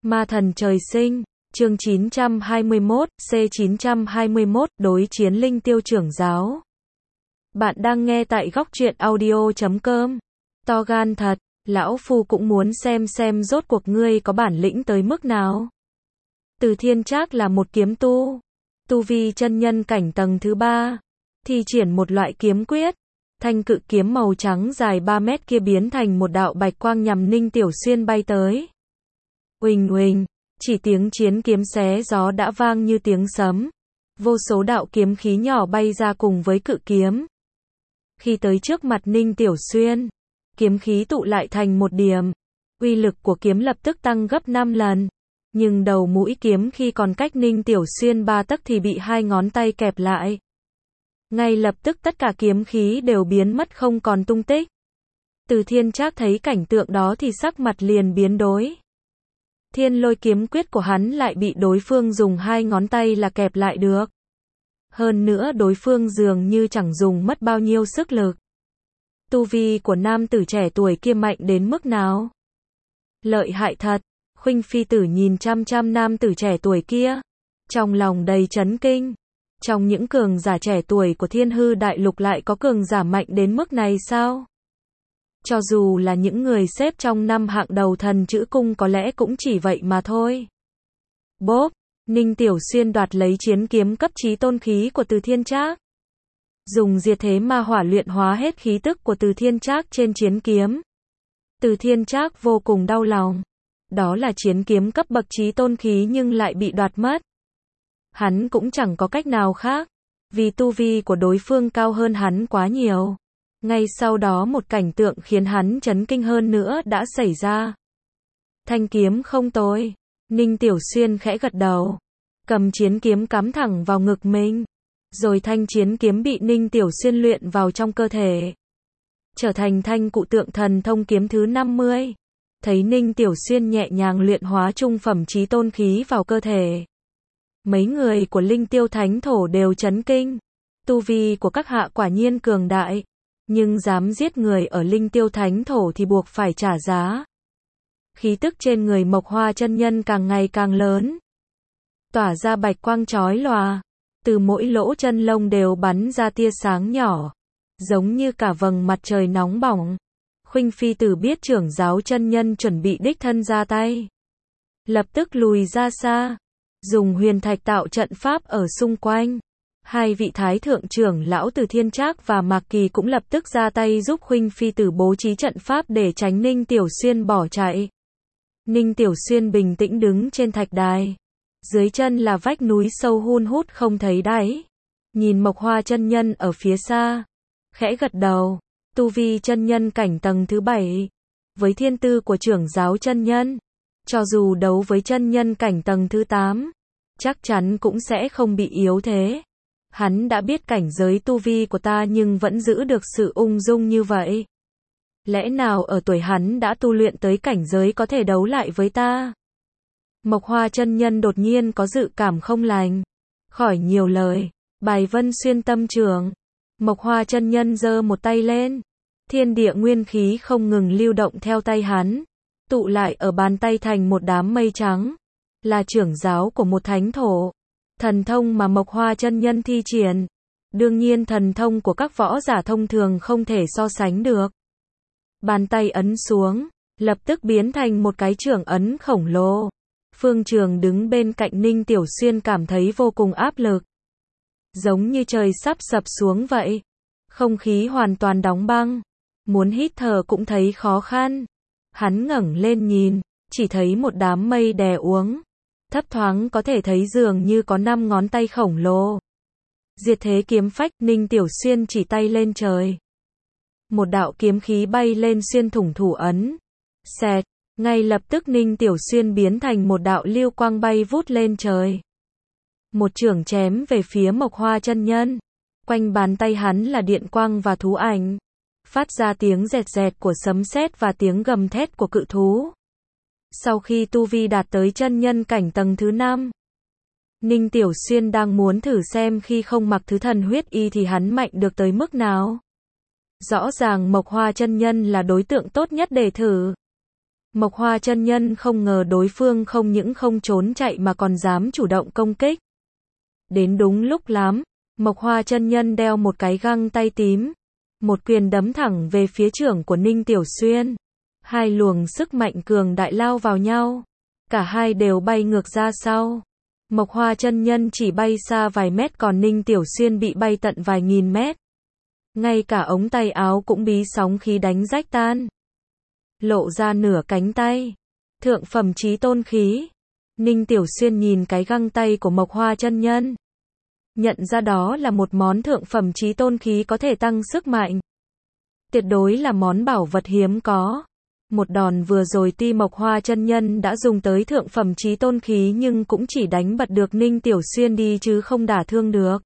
Ma thần trời sinh, chương 921, C921, đối chiến linh tiêu trưởng giáo. Bạn đang nghe tại góc truyện audio.com. To gan thật, lão phu cũng muốn xem rốt cuộc ngươi có bản lĩnh tới mức nào. Từ Thiên Trác là một kiếm tu vi chân nhân cảnh tầng thứ 3, thi triển một loại kiếm quyết. Thanh cự kiếm màu trắng dài 3 mét kia biến thành một đạo bạch quang nhằm Ninh Tiểu Xuyên bay tới. Uỳnh uỳnh, chỉ tiếng chiến kiếm xé gió đã vang như tiếng sấm. Vô số đạo kiếm khí nhỏ bay ra cùng với cự kiếm. Khi tới trước mặt Ninh Tiểu Xuyên, kiếm khí tụ lại thành một điểm. Uy lực của kiếm lập tức tăng gấp 5 lần. Nhưng đầu mũi kiếm khi còn cách Ninh Tiểu Xuyên 3 tấc thì bị 2 ngón tay kẹp lại. Ngay lập tức tất cả kiếm khí đều biến mất không còn tung tích. Từ Thiên Trác thấy cảnh tượng đó thì sắc mặt liền biến đổi. Thiên lôi kiếm quyết của hắn lại bị đối phương dùng 2 ngón tay là kẹp lại được. Hơn nữa đối phương dường như chẳng dùng mất bao nhiêu sức lực. Tu vi của nam tử trẻ tuổi kia mạnh đến mức nào? Lợi hại thật. Khuynh Phi Tử nhìn chăm chăm nam tử trẻ tuổi kia, trong lòng đầy chấn kinh. Trong những cường giả trẻ tuổi của Thiên Hư Đại Lục lại có cường giả mạnh đến mức này sao? Cho dù là những người xếp trong 5 hạng đầu thần chữ cung có lẽ cũng chỉ vậy mà thôi. Bốp, Ninh Tiểu Xuyên đoạt lấy chiến kiếm cấp chí tôn khí của Từ Thiên Trác. Dùng diệt thế ma hỏa luyện hóa hết khí tức của Từ Thiên Trác trên chiến kiếm. Từ Thiên Trác vô cùng đau lòng. Đó là chiến kiếm cấp bậc chí tôn khí nhưng lại bị đoạt mất. Hắn cũng chẳng có cách nào khác, vì tu vi của đối phương cao hơn hắn quá nhiều. Ngay sau đó một cảnh tượng khiến hắn chấn kinh hơn nữa đã xảy ra. Thanh kiếm không tồi. Ninh Tiểu Xuyên khẽ gật đầu, cầm chiến kiếm cắm thẳng vào ngực mình. Rồi thanh chiến kiếm bị Ninh Tiểu Xuyên luyện vào trong cơ thể, trở thành thanh cụ tượng thần thông kiếm thứ 50. Thấy Ninh Tiểu Xuyên nhẹ nhàng luyện hóa trung phẩm chí tôn khí vào cơ thể, mấy người của Linh Tiêu Thánh Thổ đều chấn kinh. Tu vi của các hạ quả nhiên cường đại, nhưng dám giết người ở Linh Tiêu Thánh Thổ thì buộc phải trả giá. Khí tức trên người Mộc Hoa chân nhân càng ngày càng lớn, tỏa ra bạch quang chói lòa, từ mỗi lỗ chân lông đều bắn ra tia sáng nhỏ, giống như cả vầng mặt trời nóng bỏng. Khuynh Phi Tử biết trưởng giáo chân nhân chuẩn bị đích thân ra tay, lập tức lùi ra xa, dùng huyền thạch tạo trận pháp ở xung quanh. Hai vị thái thượng trưởng lão Từ Thiên Trác và Mạc Kỳ cũng lập tức ra tay giúp Khuynh Phi Tử bố trí trận pháp để tránh Ninh Tiểu Xuyên bỏ chạy. Ninh Tiểu Xuyên bình tĩnh đứng trên thạch đài, dưới chân là vách núi sâu hun hút không thấy đáy. Nhìn Mộc Hoa chân nhân ở phía xa, khẽ gật đầu. Tu vi chân nhân cảnh tầng thứ 7, với thiên tư của trưởng giáo chân nhân, cho dù đấu với chân nhân cảnh tầng thứ 8, chắc chắn cũng sẽ không bị yếu thế. Hắn đã biết cảnh giới tu vi của ta nhưng vẫn giữ được sự ung dung như vậy. Lẽ nào ở tuổi hắn đã tu luyện tới cảnh giới có thể đấu lại với ta? Mộc Hoa chân nhân đột nhiên có dự cảm không lành. Khỏi nhiều lời, bài vân xuyên tâm trường. Mộc Hoa chân nhân giơ một tay lên. Thiên địa nguyên khí không ngừng lưu động theo tay hắn, tụ lại ở bàn tay thành một đám mây trắng. Là trưởng giáo của một thánh thổ. Thần thông mà Mộc Hoa chân nhân thi triển, đương nhiên thần thông của các võ giả thông thường không thể so sánh được. Bàn tay ấn xuống, lập tức biến thành một cái trưởng ấn khổng lồ. Phương Trường đứng bên cạnh Ninh Tiểu Xuyên cảm thấy vô cùng áp lực, giống như trời sắp sập xuống vậy. Không khí hoàn toàn đóng băng, muốn hít thở cũng thấy khó khăn. Hắn ngẩng lên nhìn, chỉ thấy một đám mây đè uống, thấp thoáng có thể thấy dường như có 5 ngón tay khổng lồ. Diệt thế kiếm phách. Ninh Tiểu Xuyên chỉ tay lên trời, một đạo kiếm khí bay lên xuyên thủng thủ ấn. Xẹt, ngay lập tức Ninh Tiểu Xuyên biến thành một đạo lưu quang bay vút lên trời. Một chưởng chém về phía Mộc Hoa chân nhân. Quanh bàn tay hắn là điện quang và thú ảnh, phát ra tiếng rẹt rẹt của sấm sét và tiếng gầm thét của cự thú. Sau khi tu vi đạt tới chân nhân cảnh tầng thứ 5, Ninh Tiểu Xuyên đang muốn thử xem khi không mặc thứ thần huyết y thì hắn mạnh được tới mức nào. Rõ ràng Mộc Hoa chân nhân là đối tượng tốt nhất để thử. Mộc Hoa chân nhân không ngờ đối phương không những không trốn chạy mà còn dám chủ động công kích. Đến đúng lúc lắm, Mộc Hoa chân nhân đeo một cái găng tay tím, một quyền đấm thẳng về phía chưởng của Ninh Tiểu Xuyên. Hai luồng sức mạnh cường đại lao vào nhau, cả hai đều bay ngược ra sau. Mộc Hoa chân nhân chỉ bay xa vài mét còn Ninh Tiểu Xuyên bị bay tận vài nghìn mét. Ngay cả ống tay áo cũng bị sóng khí đánh rách tan, lộ ra nửa cánh tay. Thượng phẩm chí tôn khí. Ninh Tiểu Xuyên nhìn cái găng tay của Mộc Hoa chân nhân, nhận ra đó là một món thượng phẩm chí tôn khí có thể tăng sức mạnh. Tuyệt đối là món bảo vật hiếm có. Một đòn vừa rồi tuy Mộc Hoa chân nhân đã dùng tới thượng phẩm chí tôn khí nhưng cũng chỉ đánh bật được Ninh Tiểu Xuyên đi chứ không đả thương được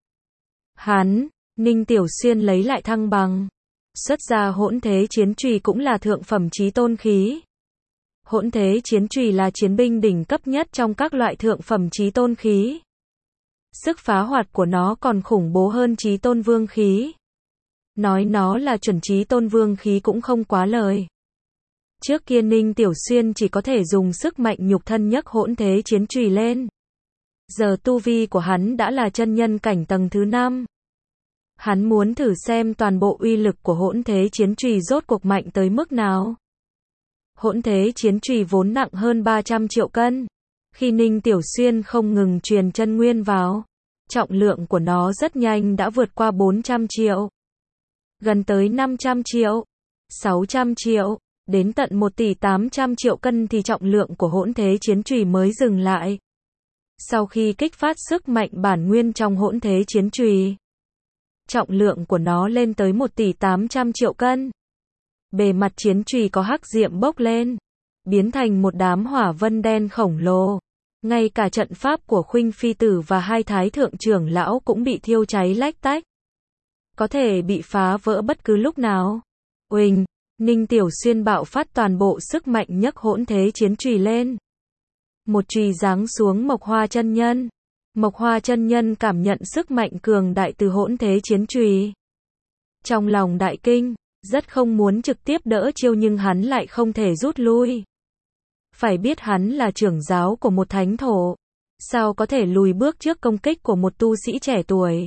Ninh Tiểu Xuyên lấy lại thăng bằng, xuất ra hỗn thế chiến chùy cũng là thượng phẩm chí tôn khí. Hỗn thế chiến chùy là chiến binh đỉnh cấp nhất trong các loại thượng phẩm chí tôn khí. Sức phá hoạt của nó còn khủng bố hơn chí tôn vương khí. Nói nó là chuẩn chí tôn vương khí cũng không quá lời. Trước kia Ninh Tiểu Xuyên chỉ có thể dùng sức mạnh nhục thân nhấc hỗn thế chiến chùy lên. Giờ tu vi của hắn đã là chân nhân cảnh tầng thứ 5. Hắn muốn thử xem toàn bộ uy lực của hỗn thế chiến chùy rốt cuộc mạnh tới mức nào. Hỗn thế chiến chùy vốn nặng hơn 300 triệu cân. Khi Ninh Tiểu Xuyên không ngừng truyền chân nguyên vào, trọng lượng của nó rất nhanh đã vượt qua 400 triệu. Gần tới 500 triệu, 600 triệu, đến tận 1 tỷ 800 triệu cân thì trọng lượng của hỗn thế chiến chùy mới dừng lại. Sau khi kích phát sức mạnh bản nguyên trong hỗn thế chiến chùy, trọng lượng của nó lên tới 1 tỷ 800 triệu cân. Bề mặt chiến chùy có hắc diệm bốc lên, biến thành một đám hỏa vân đen khổng lồ. Ngay cả trận pháp của Khuynh Phi Tử và hai thái thượng trưởng lão cũng bị thiêu cháy lách tách, có thể bị phá vỡ bất cứ lúc nào. Uỳnh, Ninh Tiểu Xuyên bạo phát toàn bộ sức mạnh nhấc hỗn thế chiến chùy lên. Một chùy giáng xuống Mộc Hoa chân nhân. Mộc Hoa chân nhân cảm nhận sức mạnh cường đại từ hỗn thế chiến chùy. Trong lòng đại kinh, rất không muốn trực tiếp đỡ chiêu nhưng hắn lại không thể rút lui. Phải biết hắn là trưởng giáo của một thánh thổ, sao có thể lùi bước trước công kích của một tu sĩ trẻ tuổi.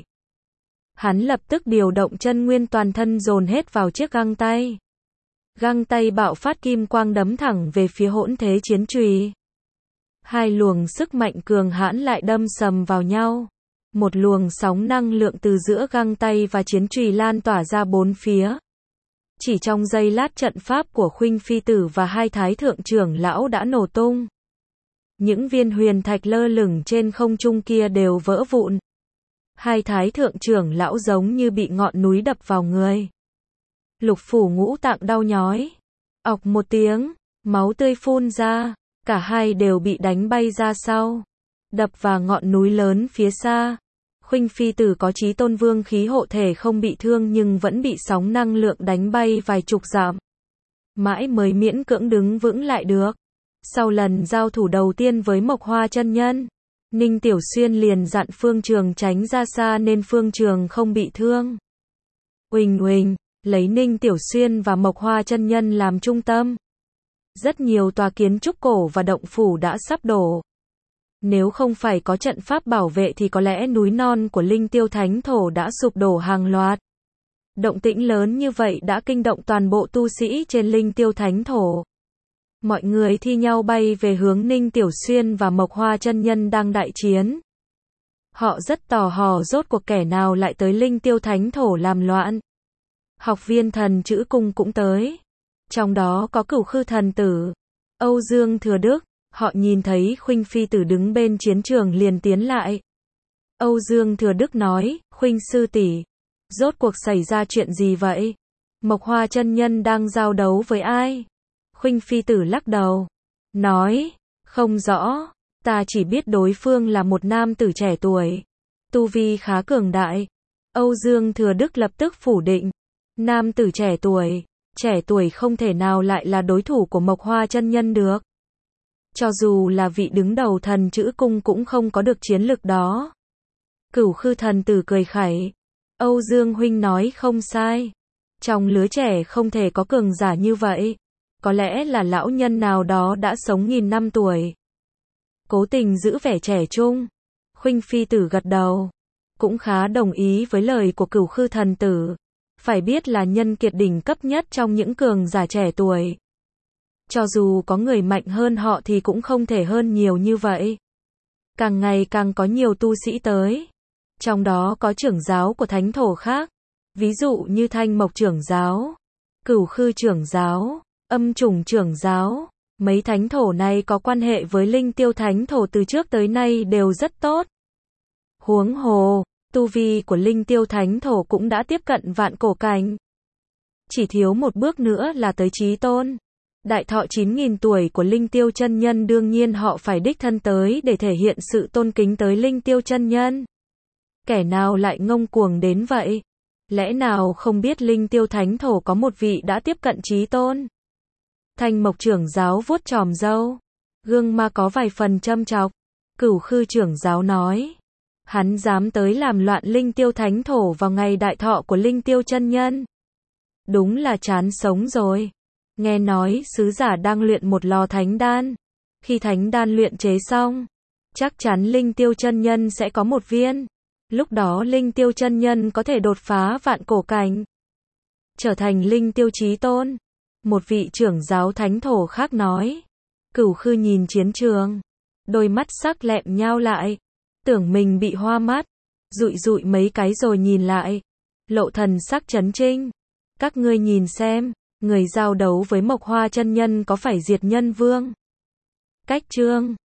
Hắn lập tức điều động chân nguyên toàn thân dồn hết vào chiếc găng tay. Găng tay bạo phát kim quang đấm thẳng về phía hỗn thế chiến chùy. Hai luồng sức mạnh cường hãn lại đâm sầm vào nhau. Một luồng sóng năng lượng từ giữa găng tay và chiến chùy lan tỏa ra bốn phía. Chỉ trong giây lát trận pháp của Khuynh Phi Tử và hai thái thượng trưởng lão đã nổ tung. Những viên huyền thạch lơ lửng trên không trung kia đều vỡ vụn. Hai thái thượng trưởng lão giống như bị ngọn núi đập vào người. Lục phủ ngũ tạng đau nhói. Ọc một tiếng, máu tươi phun ra, cả hai đều bị đánh bay ra sau, đập vào ngọn núi lớn phía xa. Khuynh Phi Tử có chí tôn vương khí hộ thể không bị thương nhưng vẫn bị sóng năng lượng đánh bay vài chục dặm. Mãi mới miễn cưỡng đứng vững lại được. Sau lần giao thủ đầu tiên với Mộc Hoa chân nhân, Ninh Tiểu Xuyên liền dặn Phương Trường tránh ra xa nên Phương Trường không bị thương. Uỳnh uỳnh, lấy Ninh Tiểu Xuyên và Mộc Hoa chân nhân làm trung tâm. Rất nhiều tòa kiến trúc cổ và động phủ đã sắp đổ. Nếu không phải có trận pháp bảo vệ thì có lẽ núi non của Linh Tiêu Thánh Thổ đã sụp đổ hàng loạt. Động tĩnh lớn như vậy đã kinh động toàn bộ tu sĩ trên Linh Tiêu Thánh Thổ. Mọi người thi nhau bay về hướng Ninh Tiểu Xuyên và Mộc Hoa chân nhân đang đại chiến. Họ rất tò mò rốt cuộc kẻ nào lại tới Linh Tiêu Thánh Thổ làm loạn. Học viên thần chữ cung cũng tới. Trong đó có Cửu Khư thần tử, Âu Dương Thừa Đức. Họ nhìn thấy Khuynh Phi Tử đứng bên chiến trường liền tiến lại. Âu Dương Thừa Đức nói, Khuynh sư tỷ, rốt cuộc xảy ra chuyện gì vậy? Mộc Hoa chân nhân đang giao đấu với ai? Khuynh Phi Tử lắc đầu, nói, không rõ, ta chỉ biết đối phương là một nam tử trẻ tuổi, tu vi khá cường đại. Âu Dương Thừa Đức lập tức phủ định, nam tử trẻ tuổi không thể nào lại là đối thủ của Mộc Hoa chân nhân được. Cho dù là vị đứng đầu thần chữ cung cũng không có được chiến lực đó. Cửu Khư thần tử cười khẩy. Âu Dương huynh nói không sai. Trong lứa trẻ không thể có cường giả như vậy. có lẽ là lão nhân nào đó đã sống nghìn năm tuổi. Cố tình giữ vẻ trẻ trung. Khuynh Phi Tử gật đầu, cũng khá đồng ý với lời của Cửu Khư thần tử. Phải biết là nhân kiệt đỉnh cấp nhất trong những cường giả trẻ tuổi. Cho dù có người mạnh hơn họ thì cũng không thể hơn nhiều như vậy. Càng ngày càng có nhiều tu sĩ tới. Trong đó có trưởng giáo của thánh thổ khác. Ví dụ như Thanh Mộc trưởng giáo, Cửu Khư trưởng giáo, Âm Trùng trưởng giáo. Mấy thánh thổ này có quan hệ với Linh Tiêu thánh thổ từ trước tới nay đều rất tốt. Huống hồ, tu vi của Linh Tiêu thánh thổ cũng đã tiếp cận vạn cổ cảnh. Chỉ thiếu một bước nữa là tới chí tôn. Đại thọ 9.000 tuổi của Linh Tiêu chân nhân đương nhiên họ phải đích thân tới để thể hiện sự tôn kính tới Linh Tiêu chân nhân. Kẻ nào lại ngông cuồng đến vậy? Lẽ nào không biết Linh Tiêu thánh thổ có một vị đã tiếp cận chí tôn? Thanh Mộc trưởng giáo vuốt chòm râu, gương mặt có vài phần châm chọc. Cửu Khư trưởng giáo nói, hắn dám tới làm loạn Linh Tiêu thánh thổ vào ngày đại thọ của Linh Tiêu chân nhân. Đúng là chán sống rồi. Nghe nói sứ giả đang luyện một lò thánh đan. Khi thánh đan luyện chế xong, chắc chắn Linh Tiêu chân nhân sẽ có một viên. Lúc đó Linh Tiêu chân nhân có thể đột phá vạn cổ cảnh, trở thành Linh Tiêu chí tôn. Một vị trưởng giáo thánh thổ khác nói. Cửu Khư nhìn chiến trường, đôi mắt sắc lẹm nhao lại, tưởng mình bị hoa mắt, dụi dụi mấy cái rồi nhìn lại, lộ thần sắc chấn trinh. Các ngươi nhìn xem, người giao đấu với Mộc Hoa chân nhân có phải Diệt Nhân Vương? Cách chương